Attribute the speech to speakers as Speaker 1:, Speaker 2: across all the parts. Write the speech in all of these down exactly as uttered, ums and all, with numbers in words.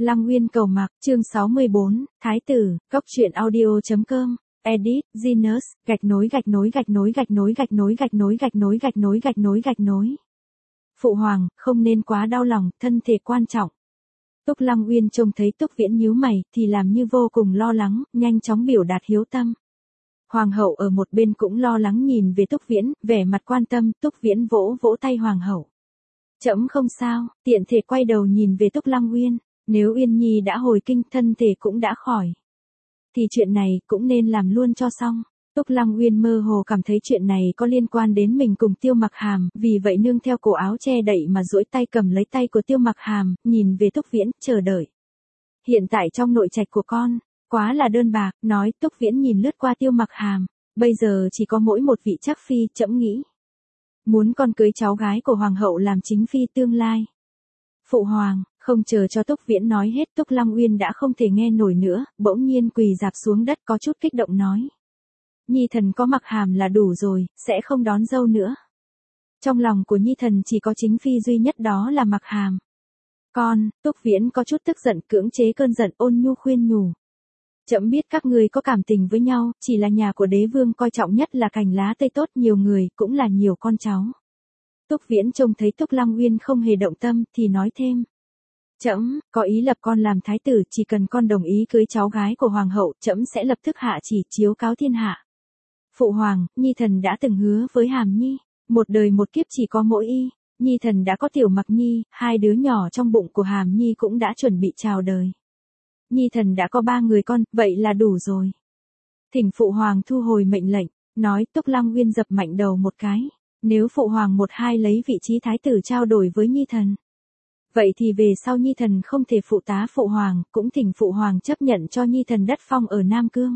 Speaker 1: Lăng Uyên cầu mặc, chương sáu mươi bốn, Thái tử, Cốc truyện audio.com, edit, Genius, gạch nối gạch nối gạch nối gạch nối gạch nối gạch nối gạch nối gạch nối gạch nối gạch nối. Phụ hoàng, không nên quá đau lòng, thân thể quan trọng. Túc Lăng Uyên trông thấy Túc Viễn nhíu mày, thì làm như vô cùng lo lắng, nhanh chóng biểu đạt hiếu tâm. Hoàng hậu ở một bên cũng lo lắng nhìn về Túc Viễn, vẻ mặt quan tâm, Túc Viễn vỗ vỗ tay hoàng hậu. Trẫm không sao, tiện thể quay đầu nhìn về Túc Lăng Uyên, nếu Uyên Nhi đã hồi kinh, thân thể cũng đã khỏi, thì chuyện này cũng nên làm luôn cho xong. Túc Lăng Uyên mơ hồ cảm thấy chuyện này có liên quan đến mình cùng Tiêu Mặc Hàm, vì vậy nương theo cổ áo che đậy mà duỗi tay cầm lấy tay của Tiêu Mặc Hàm, nhìn về Túc Viễn, chờ đợi. Hiện tại trong nội trạch của con, quá là đơn bạc, nói. Túc Viễn nhìn lướt qua Tiêu Mặc Hàm, bây giờ chỉ có mỗi một vị trác phi, trẫm nghĩ muốn con cưới cháu gái của hoàng hậu làm chính phi tương lai. Phụ hoàng, không chờ cho Túc Viễn nói hết, Túc Lăng Uyên đã không thể nghe nổi nữa, bỗng nhiên quỳ rạp xuống đất có chút kích động nói. Nhi thần có Mặc Hàm là đủ rồi, sẽ không đón dâu nữa. Trong lòng của Nhi thần chỉ có chính phi duy nhất, đó là Mặc Hàm. Con, Túc Viễn có chút tức giận, cưỡng chế cơn giận, ôn nhu khuyên nhủ. Trẫm biết các người có cảm tình với nhau, chỉ là nhà của đế vương coi trọng nhất là cành lá cây tốt, nhiều người, cũng là nhiều con cháu. Túc Viễn trông thấy Túc Lăng Uyên không hề động tâm, thì nói thêm. Trẫm có ý lập con làm thái tử, chỉ cần con đồng ý cưới cháu gái của hoàng hậu, trẫm sẽ lập tức hạ chỉ chiếu cáo thiên hạ. Phụ hoàng, Nhi thần đã từng hứa với Hàm Nhi, một đời một kiếp chỉ có mỗi y. Nhi thần đã có Tiểu Mặc Nhi, hai đứa nhỏ trong bụng của Hàm Nhi cũng đã chuẩn bị chào đời. Nhi thần đã có ba người con, vậy là đủ rồi. Thỉnh phụ hoàng thu hồi mệnh lệnh, nói. Túc Lăng Uyên dập mạnh đầu một cái. Nếu phụ hoàng một hai lấy vị trí thái tử trao đổi với Nhi thần, vậy thì về sau Nhi thần không thể phụ tá phụ hoàng, cũng thỉnh phụ hoàng chấp nhận cho Nhi thần đất phong ở Nam Cương.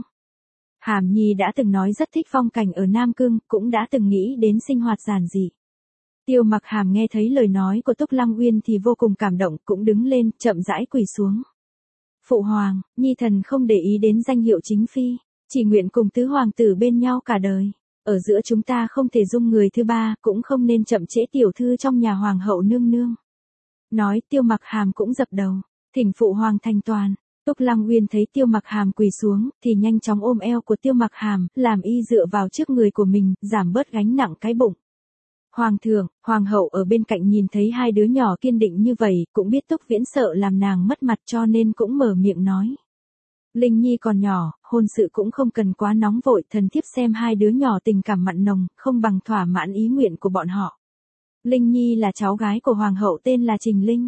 Speaker 1: Hàm Nhi đã từng nói rất thích phong cảnh ở Nam Cương, cũng đã từng nghĩ đến sinh hoạt giản dị. Tiêu Mặc Hàm nghe thấy lời nói của Túc Lăng Uyên thì vô cùng cảm động, cũng đứng lên, chậm rãi quỳ xuống. Phụ hoàng, Nhi thần không để ý đến danh hiệu chính phi, chỉ nguyện cùng tứ hoàng tử bên nhau cả đời. Ở giữa chúng ta không thể dung người thứ ba, cũng không nên chậm trễ tiểu thư trong nhà hoàng hậu nương nương. Nói. Tiêu Mặc Hàm cũng dập đầu, thỉnh phụ hoàng thành toàn. Túc Lăng Uyên thấy Tiêu Mặc Hàm quỳ xuống, thì nhanh chóng ôm eo của Tiêu Mặc Hàm, làm y dựa vào trước người của mình, giảm bớt gánh nặng cái bụng. Hoàng thượng, hoàng hậu ở bên cạnh nhìn thấy hai đứa nhỏ kiên định như vậy, cũng biết Túc Viễn sợ làm nàng mất mặt, cho nên cũng mở miệng nói. Linh Nhi còn nhỏ, hôn sự cũng không cần quá nóng vội, thần thiếp xem hai đứa nhỏ tình cảm mặn nồng, không bằng thỏa mãn ý nguyện của bọn họ. Linh Nhi là cháu gái của hoàng hậu, tên là Trình Linh.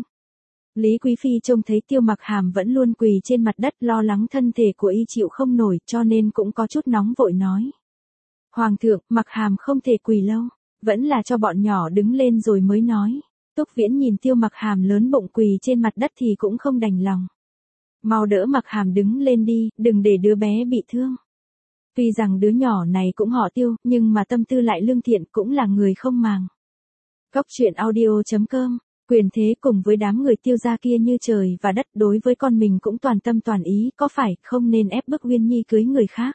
Speaker 1: Lý Quý Phi trông thấy Tiêu Mặc Hàm vẫn luôn quỳ trên mặt đất, lo lắng thân thể của y chịu không nổi, cho nên cũng có chút nóng vội nói. Hoàng thượng, Mặc Hàm không thể quỳ lâu, vẫn là cho bọn nhỏ đứng lên rồi mới nói. Túc Viễn nhìn Tiêu Mặc Hàm lớn bụng quỳ trên mặt đất thì cũng không đành lòng. Mau đỡ Mặc Hàm đứng lên đi, đừng để đứa bé bị thương. Tuy rằng đứa nhỏ này cũng họ Tiêu, nhưng mà tâm tư lại lương thiện, cũng là người không màng. Cốc truyện audio.com, quyền thế cùng với đám người Tiêu gia kia như trời và đất, đối với con mình cũng toàn tâm toàn ý, có phải không nên ép bức Uyên Nhi cưới người khác.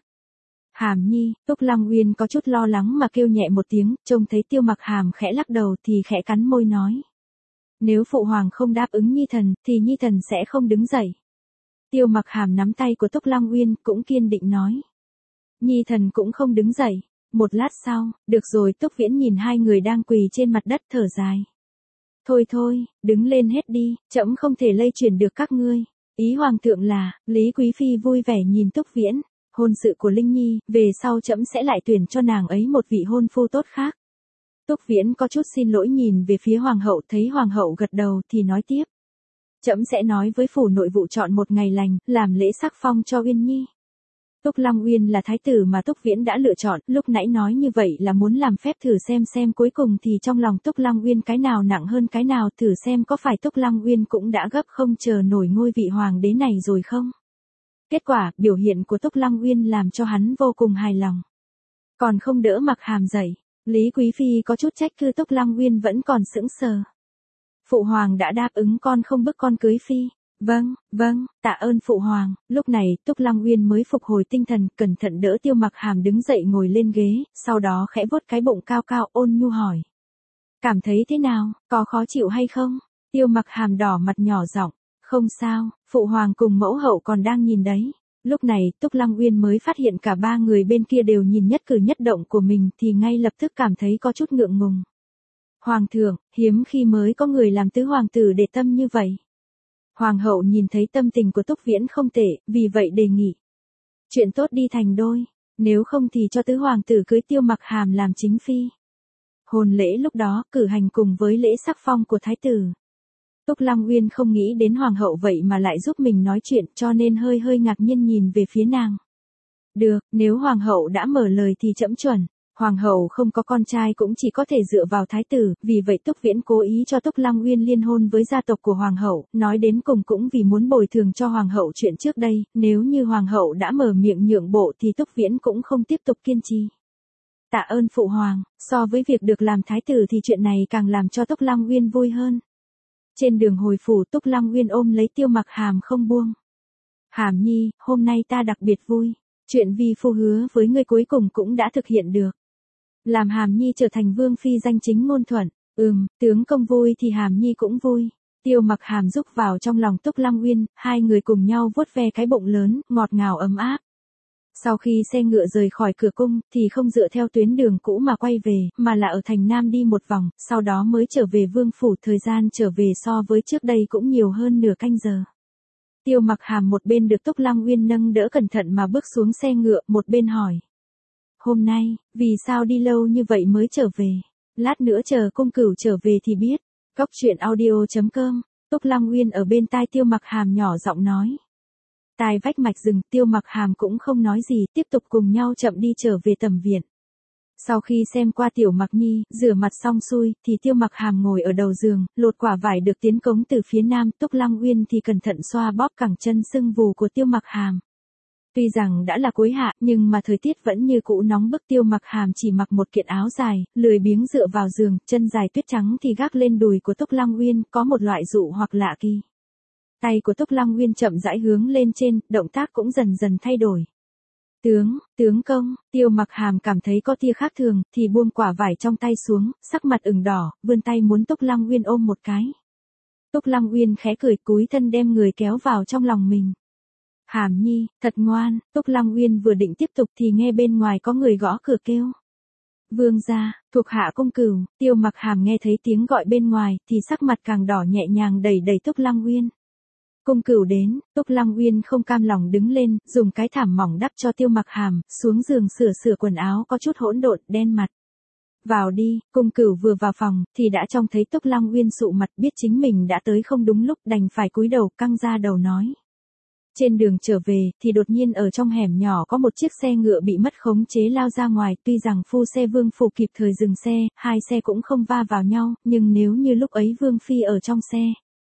Speaker 1: Hàm Nhi, Túc Lăng Uyên có chút lo lắng mà kêu nhẹ một tiếng, trông thấy Tiêu Mặc Hàm khẽ lắc đầu thì khẽ cắn môi nói. Nếu phụ hoàng không đáp ứng Nhi thần, thì Nhi thần sẽ không đứng dậy. Tiêu Mặc Hàm nắm tay của Túc Lăng Uyên, cũng kiên định nói. Nhi thần cũng không đứng dậy. Một lát sau, được rồi. Túc Viễn nhìn hai người đang quỳ trên mặt đất, thở dài. Thôi thôi, đứng lên hết đi, trẫm không thể lây truyền được các ngươi. Ý hoàng thượng là. Lý Quý Phi vui vẻ nhìn Túc Viễn. Hôn sự của Linh Nhi, về sau trẫm sẽ lại tuyển cho nàng ấy một vị hôn phu tốt khác. Túc Viễn có chút xin lỗi nhìn về phía hoàng hậu, thấy hoàng hậu gật đầu thì nói tiếp. Trẫm sẽ nói với phủ nội vụ chọn một ngày lành, làm lễ sắc phong cho Uyên Nhi. Túc Lăng Uyên là thái tử mà Túc Viễn đã lựa chọn, lúc nãy nói như vậy là muốn làm phép thử xem xem cuối cùng thì trong lòng Túc Lăng Uyên cái nào nặng hơn cái nào, thử xem có phải Túc Lăng Uyên cũng đã gấp không chờ nổi ngôi vị hoàng đế này rồi không. Kết quả, biểu hiện của Túc Lăng Uyên làm cho hắn vô cùng hài lòng. Còn không đỡ Mặc Hàm dậy, Lý Quý Phi có chút trách cứ Túc Lăng Uyên vẫn còn sững sờ. Phụ hoàng đã đáp ứng con không bức con cưới phi. Vâng, vâng, tạ ơn phụ hoàng. Lúc này, Túc Lăng Uyên mới phục hồi tinh thần, cẩn thận đỡ Tiêu Mặc Hàm đứng dậy ngồi lên ghế, sau đó khẽ vuốt cái bụng cao cao, ôn nhu hỏi. Cảm thấy thế nào, có khó chịu hay không? Tiêu Mặc Hàm đỏ mặt nhỏ giọng. Không sao, phụ hoàng cùng mẫu hậu còn đang nhìn đấy. Lúc này, Túc Lăng Uyên mới phát hiện cả ba người bên kia đều nhìn nhất cử nhất động của mình thì ngay lập tức cảm thấy có chút ngượng ngùng. Hoàng thượng, hiếm khi mới có người làm tứ hoàng tử để tâm như vậy. Hoàng hậu nhìn thấy tâm tình của Túc Viễn không tệ, vì vậy đề nghị. Chuyện tốt đi thành đôi, nếu không thì cho tứ hoàng tử cưới Tiêu Mặc Hàm làm chính phi. Hôn lễ lúc đó cử hành cùng với lễ sắc phong của thái tử. Túc Lăng Uyên không nghĩ đến hoàng hậu vậy mà lại giúp mình nói chuyện cho nên hơi hơi ngạc nhiên nhìn về phía nàng. Được, nếu hoàng hậu đã mở lời thì trẫm chuẩn. Hoàng hậu không có con trai cũng chỉ có thể dựa vào thái tử, vì vậy Túc Viễn cố ý cho Túc Lăng Uyên liên hôn với gia tộc của hoàng hậu, nói đến cùng cũng vì muốn bồi thường cho hoàng hậu chuyện trước đây, nếu như hoàng hậu đã mở miệng nhượng bộ thì Túc Viễn cũng không tiếp tục kiên trì. Tạ ơn phụ hoàng, so với việc được làm thái tử thì chuyện này càng làm cho Túc Lăng Uyên vui hơn. Trên đường hồi phủ Túc Lăng Uyên ôm lấy Tiêu Mặc Hàm không buông. Hàm nhi, hôm nay ta đặc biệt vui, chuyện vi phu hứa với ngươi cuối cùng cũng đã thực hiện được. Làm Hàm nhi trở thành vương phi danh chính ngôn thuận, ừm, tướng công vui thì Hàm nhi cũng vui. Tiêu Mặc Hàm rúc vào trong lòng Túc Lăng Uyên, hai người cùng nhau vuốt ve cái bụng lớn, ngọt ngào ấm áp. Sau khi xe ngựa rời khỏi cửa cung, thì không dựa theo tuyến đường cũ mà quay về, mà là ở thành Nam đi một vòng, sau đó mới trở về vương phủ. Thời gian trở về so với trước đây cũng nhiều hơn nửa canh giờ. Tiêu Mặc Hàm một bên được Túc Lăng Uyên nâng đỡ cẩn thận mà bước xuống xe ngựa, một bên hỏi. Hôm nay, vì sao đi lâu như vậy mới trở về? Lát nữa chờ cung cửu trở về thì biết. Cóc truyện audio chấm com, Túc Lăng Uyên ở bên tai Tiêu Mặc Hàm nhỏ giọng nói. Tai vách mạch rừng, Tiêu Mặc Hàm cũng không nói gì, tiếp tục cùng nhau chậm đi trở về tầm viện. Sau khi xem qua Tiểu Mặc Nhi, rửa mặt xong xuôi, thì Tiêu Mặc Hàm ngồi ở đầu giường, lột quả vải được tiến cống từ phía nam, Túc Lăng Uyên thì cẩn thận xoa bóp cẳng chân sưng vù của Tiêu Mặc Hàm. Tuy rằng đã là cuối hạ, nhưng mà thời tiết vẫn như cũ nóng bức. Tiêu Mặc Hàm chỉ mặc một kiện áo dài, lười biếng dựa vào giường, chân dài tuyết trắng thì gác lên đùi của Túc Lăng Uyên, có một loại dụ hoặc lạ kỳ. Tay của Túc Lăng Uyên chậm rãi hướng lên trên, động tác cũng dần dần thay đổi. Tướng, tướng công, Tiêu Mặc Hàm cảm thấy có tia khác thường, thì buông quả vải trong tay xuống, sắc mặt ửng đỏ, vươn tay muốn Túc Lăng Uyên ôm một cái. Túc Lăng Uyên khẽ cười, cúi thân đem người kéo vào trong lòng mình. Hàm nhi, thật ngoan. Túc Lăng Uyên vừa định tiếp tục thì nghe bên ngoài có người gõ cửa kêu. Vương gia, thuộc hạ cung cửu. Tiêu Mặc Hàm nghe thấy tiếng gọi bên ngoài thì sắc mặt càng đỏ, nhẹ nhàng đẩy đẩy Túc Lăng Uyên. Cung cửu đến. Túc Lăng Uyên không cam lòng đứng lên, dùng cái thảm mỏng đắp cho Tiêu Mặc Hàm, xuống giường sửa sửa quần áo có chút hỗn độn, đen mặt. Vào đi. Cung cửu vừa vào phòng thì đã trông thấy Túc Lăng Uyên sụ mặt, biết chính mình đã tới không đúng lúc, đành phải cúi đầu, căng ra đầu nói. Trên đường trở về, thì đột nhiên ở trong hẻm nhỏ có một chiếc xe ngựa bị mất khống chế lao ra ngoài, tuy rằng phu xe Vương Phủ kịp thời dừng xe, hai xe cũng không va vào nhau, nhưng nếu như lúc ấy Vương Phi ở trong xe,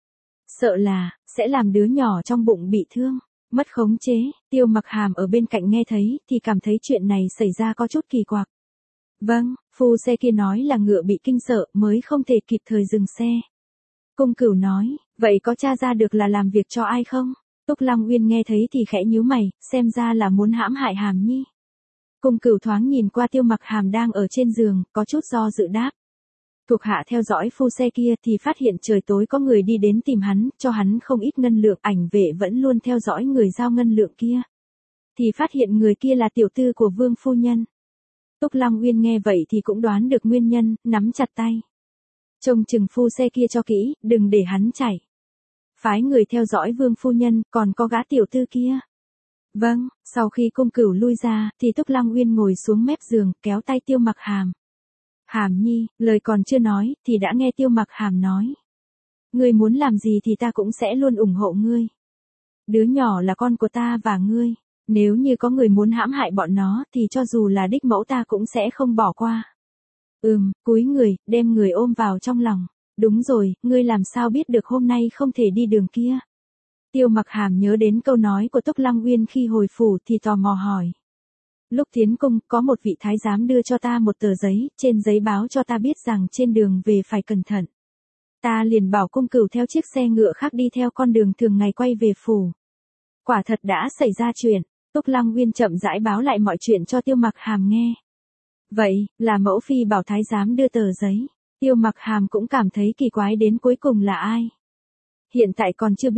Speaker 1: sợ là, sẽ làm đứa nhỏ trong bụng bị thương, mất khống chế. Tiêu Mặc Hàm ở bên cạnh nghe thấy, thì cảm thấy chuyện này xảy ra có chút kỳ quặc. Vâng, phu xe kia nói là ngựa bị kinh sợ, mới không thể kịp thời dừng xe. Cung cửu nói, vậy có tra ra được là làm việc cho ai không? Túc Lăng Uyên nghe thấy thì khẽ nhíu mày, xem ra là muốn hãm hại Hàm nhi. Cung cửu thoáng nhìn qua Tiêu Mặc Hàm đang ở trên giường, có chút do dự đáp. Thuộc hạ theo dõi phu xe kia thì phát hiện trời tối có người đi đến tìm hắn, cho hắn không ít ngân lượng, ảnh vệ vẫn luôn theo dõi người giao ngân lượng kia. Thì phát hiện người kia là tiểu tư của Vương phu nhân. Túc Lăng Uyên nghe vậy thì cũng đoán được nguyên nhân, nắm chặt tay. Trông chừng phu xe kia cho kỹ, đừng để hắn chạy. Phái người theo dõi Vương phu nhân, còn có gã tiểu tư kia. Vâng, sau khi cung cửu lui ra, thì Túc Lăng Uyên ngồi xuống mép giường, kéo tay Tiêu Mặc Hàm. Hàm nhi, lời còn chưa nói, thì đã nghe Tiêu Mặc Hàm nói. Ngươi muốn làm gì thì ta cũng sẽ luôn ủng hộ ngươi. Đứa nhỏ là con của ta và ngươi. Nếu như có người muốn hãm hại bọn nó, thì cho dù là đích mẫu ta cũng sẽ không bỏ qua. Ừm, cúi người, đem người ôm vào trong lòng. Đúng rồi, ngươi làm sao biết được hôm nay không thể đi đường kia? Tiêu Mặc Hàm nhớ đến câu nói của Túc Lăng Uyên khi hồi phủ thì tò mò hỏi. Lúc tiến cung, có một vị thái giám đưa cho ta một tờ giấy, trên giấy báo cho ta biết rằng trên đường về phải cẩn thận. Ta liền bảo cung cửu theo chiếc xe ngựa khác đi theo con đường thường ngày quay về phủ. Quả thật đã xảy ra chuyện. Túc Lăng Uyên chậm rãi báo lại mọi chuyện cho Tiêu Mặc Hàm nghe. Vậy, là mẫu phi bảo thái giám đưa tờ giấy. Tiêu Mặc Hàm cũng cảm thấy kỳ quái, đến cuối cùng là ai? Hiện tại còn chưa biết.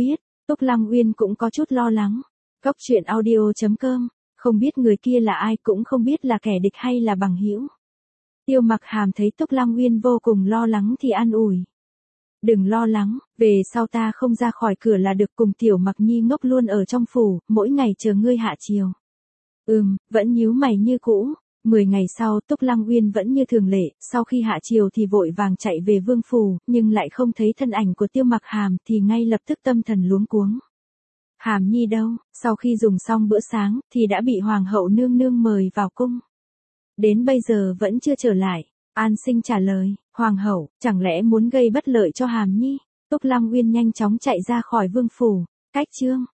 Speaker 1: Túc Lăng Uyên cũng có chút lo lắng. Cốc truyện audio.com, không biết người kia là ai, cũng không biết là kẻ địch hay là bằng hữu. Tiêu Mặc Hàm thấy Túc Lăng Uyên vô cùng lo lắng thì an ủi. Đừng lo lắng, về sau ta không ra khỏi cửa là được, cùng Tiểu Mặc Nhi ngốc luôn ở trong phủ, mỗi ngày chờ ngươi hạ chiều. Ừm, vẫn nhíu mày như cũ. Mười ngày sau Túc Lăng Uyên vẫn như thường lệ, sau khi hạ chiều thì vội vàng chạy về vương phủ, nhưng lại không thấy thân ảnh của Tiêu Mặc Hàm thì ngay lập tức tâm thần luống cuống. Hàm Nhi đâu? Sau khi dùng xong bữa sáng thì đã bị Hoàng hậu nương nương mời vào cung. Đến bây giờ vẫn chưa trở lại. An Sinh trả lời, Hoàng hậu, chẳng lẽ muốn gây bất lợi cho Hàm Nhi? Túc Lăng Uyên nhanh chóng chạy ra khỏi vương phủ. Cách chương